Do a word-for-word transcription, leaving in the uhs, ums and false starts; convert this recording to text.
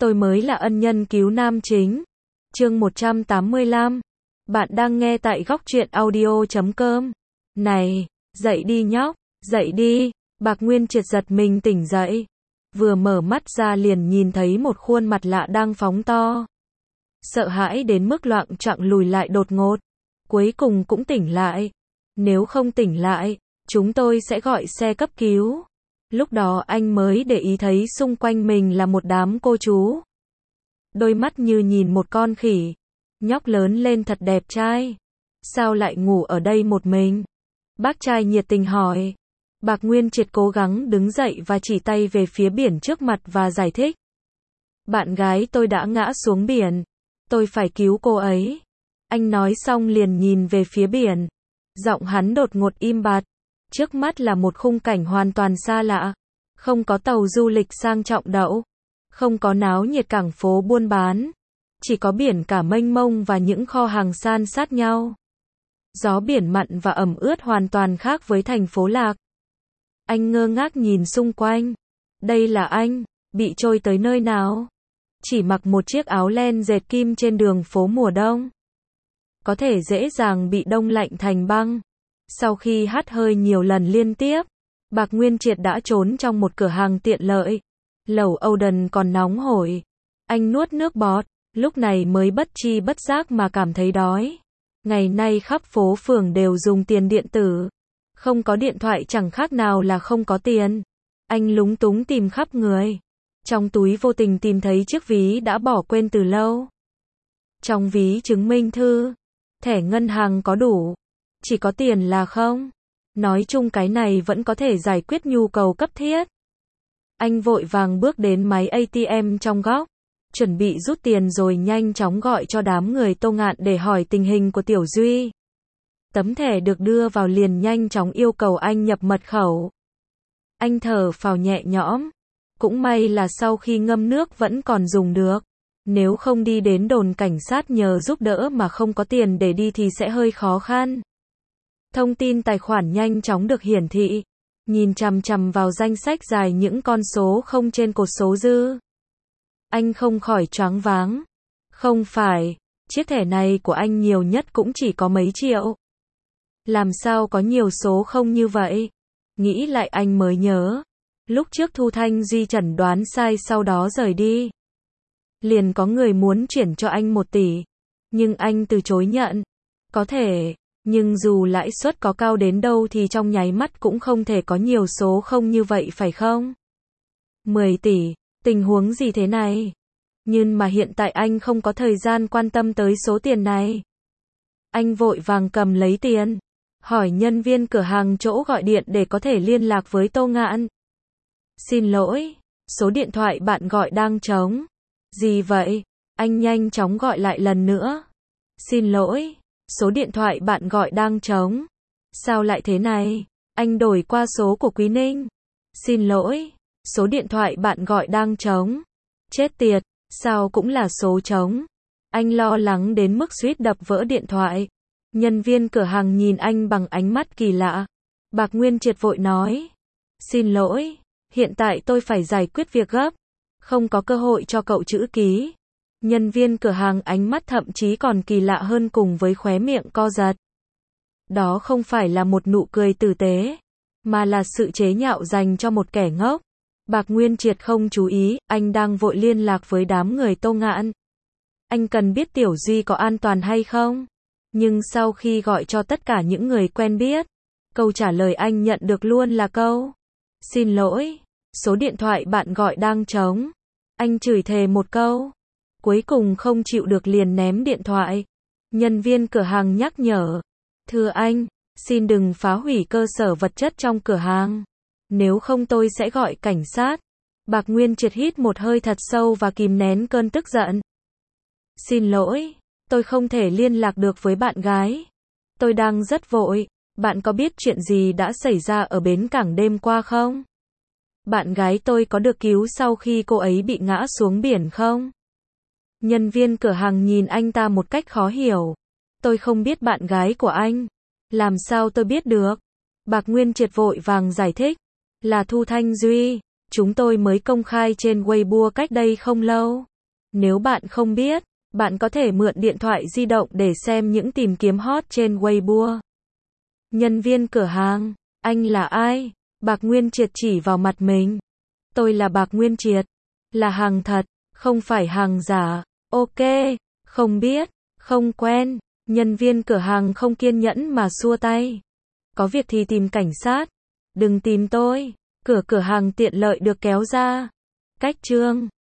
tôi mới là ân nhân cứu nam chính. Chương một trăm tám mươi lăm. Bạn đang nghe tại góc truyện audio chấm com. Này, dậy đi nhóc, dậy đi. Bạc Nguyên Triệt giật mình tỉnh dậy. Vừa mở mắt ra liền nhìn thấy một khuôn mặt lạ đang phóng to. Sợ hãi đến mức loạng choạng lùi lại đột ngột. Cuối cùng cũng tỉnh lại. Nếu không tỉnh lại, chúng tôi sẽ gọi xe cấp cứu. Lúc đó anh mới để ý thấy xung quanh mình là một đám cô chú. Đôi mắt như nhìn một con khỉ. Nhóc lớn lên thật đẹp trai. Sao lại ngủ ở đây một mình? Bác trai nhiệt tình hỏi. Bạc Nguyên Triệt cố gắng đứng dậy và chỉ tay về phía biển trước mặt và giải thích. Bạn gái tôi đã ngã xuống biển. Tôi phải cứu cô ấy. Anh nói xong liền nhìn về phía biển. Giọng hắn đột ngột im bặt. Trước mắt là một khung cảnh hoàn toàn xa lạ. Không có tàu du lịch sang trọng đậu. Không có náo nhiệt cảng phố buôn bán. Chỉ có biển cả mênh mông và những kho hàng san sát nhau. Gió biển mặn và ẩm ướt hoàn toàn khác với thành phố Lạc. Anh ngơ ngác nhìn xung quanh. Đây là anh, bị trôi tới nơi nào? Chỉ mặc một chiếc áo len dệt kim trên đường phố mùa đông. Có thể dễ dàng bị đông lạnh thành băng. Sau khi hắt hơi nhiều lần liên tiếp, Bạc Nguyên Triệt đã trốn trong một cửa hàng tiện lợi. Lẩu Oden còn nóng hổi. Anh nuốt nước bọt, lúc này mới bất chi bất giác mà cảm thấy đói. Ngày nay khắp phố phường đều dùng tiền điện tử. Không có điện thoại chẳng khác nào là không có tiền. Anh lúng túng tìm khắp người. Trong túi vô tình tìm thấy chiếc ví đã bỏ quên từ lâu. Trong ví chứng minh thư, thẻ ngân hàng có đủ. Chỉ có tiền là không. Nói chung cái này vẫn có thể giải quyết nhu cầu cấp thiết. Anh vội vàng bước đến máy a tê em trong góc. Chuẩn bị rút tiền rồi nhanh chóng gọi cho đám người Tô Ngạn để hỏi tình hình của Tiểu Duy. Tấm thẻ được đưa vào liền nhanh chóng yêu cầu anh nhập mật khẩu. Anh thở phào nhẹ nhõm. Cũng may là sau khi ngâm nước vẫn còn dùng được. Nếu không đi đến đồn cảnh sát nhờ giúp đỡ mà không có tiền để đi thì sẽ hơi khó khăn. Thông tin tài khoản nhanh chóng được hiển thị. Nhìn chằm chằm vào danh sách dài những con số không trên cột số dư. Anh không khỏi choáng váng. Không phải, chiếc thẻ này của anh nhiều nhất cũng chỉ có mấy triệu. Làm sao có nhiều số không như vậy? Nghĩ lại anh mới nhớ. Lúc trước Thu Thanh Duy chẩn đoán sai sau đó rời đi. Liền có người muốn chuyển cho anh một tỷ. Nhưng anh từ chối nhận. Có thể, nhưng dù lãi suất có cao đến đâu thì trong nháy mắt cũng không thể có nhiều số không như vậy phải không? mười tỷ, tình huống gì thế này? Nhưng mà hiện tại anh không có thời gian quan tâm tới số tiền này. Anh vội vàng cầm lấy tiền. Hỏi nhân viên cửa hàng chỗ gọi điện để có thể liên lạc với Tô Ngạn. Xin lỗi, số điện thoại bạn gọi đang trống. Gì vậy? Anh nhanh chóng gọi lại lần nữa. Xin lỗi, số điện thoại bạn gọi đang trống. Sao lại thế này? Anh đổi qua số của Quý Ninh. Xin lỗi, số điện thoại bạn gọi đang trống. Chết tiệt, sao cũng là số trống. Anh lo lắng đến mức suýt đập vỡ điện thoại. Nhân viên cửa hàng nhìn anh bằng ánh mắt kỳ lạ. Bạc Nguyên Triệt vội nói. Xin lỗi, hiện tại tôi phải giải quyết việc gấp. Không có cơ hội cho cậu chữ ký. Nhân viên cửa hàng ánh mắt thậm chí còn kỳ lạ hơn cùng với khóe miệng co giật. Đó không phải là một nụ cười tử tế, mà là sự chế nhạo dành cho một kẻ ngốc. Bạc Nguyên Triệt không chú ý, anh đang vội liên lạc với đám người Tô Ngạn. Anh cần biết Tiểu Duy có an toàn hay không? Nhưng sau khi gọi cho tất cả những người quen biết, câu trả lời anh nhận được luôn là câu. Xin lỗi, số điện thoại bạn gọi đang trống. Anh chửi thề một câu. Cuối cùng không chịu được liền ném điện thoại. Nhân viên cửa hàng nhắc nhở. Thưa anh, xin đừng phá hủy cơ sở vật chất trong cửa hàng. Nếu không tôi sẽ gọi cảnh sát. Bạc Nguyên Triệt hít một hơi thật sâu và kìm nén cơn tức giận. Xin lỗi, tôi không thể liên lạc được với bạn gái. Tôi đang rất vội. Bạn có biết chuyện gì đã xảy ra ở bến cảng đêm qua không? Bạn gái tôi có được cứu sau khi cô ấy bị ngã xuống biển không? Nhân viên cửa hàng nhìn anh ta một cách khó hiểu. Tôi không biết bạn gái của anh. Làm sao tôi biết được? Bạc Nguyên Triệt vội vàng giải thích. Là Thu Thanh Duy. Chúng tôi mới công khai trên Weibo cách đây không lâu. Nếu bạn không biết, bạn có thể mượn điện thoại di động để xem những tìm kiếm hot trên Weibo. Nhân viên cửa hàng, anh là ai? Bạc Nguyên Triệt chỉ vào mặt mình. Tôi là Bạc Nguyên Triệt. Là hàng thật, không phải hàng giả. Ok, không biết, không quen. Nhân viên cửa hàng không kiên nhẫn mà xua tay. Có việc thì tìm cảnh sát. Đừng tìm tôi. Cửa cửa hàng tiện lợi được kéo ra. Cách chương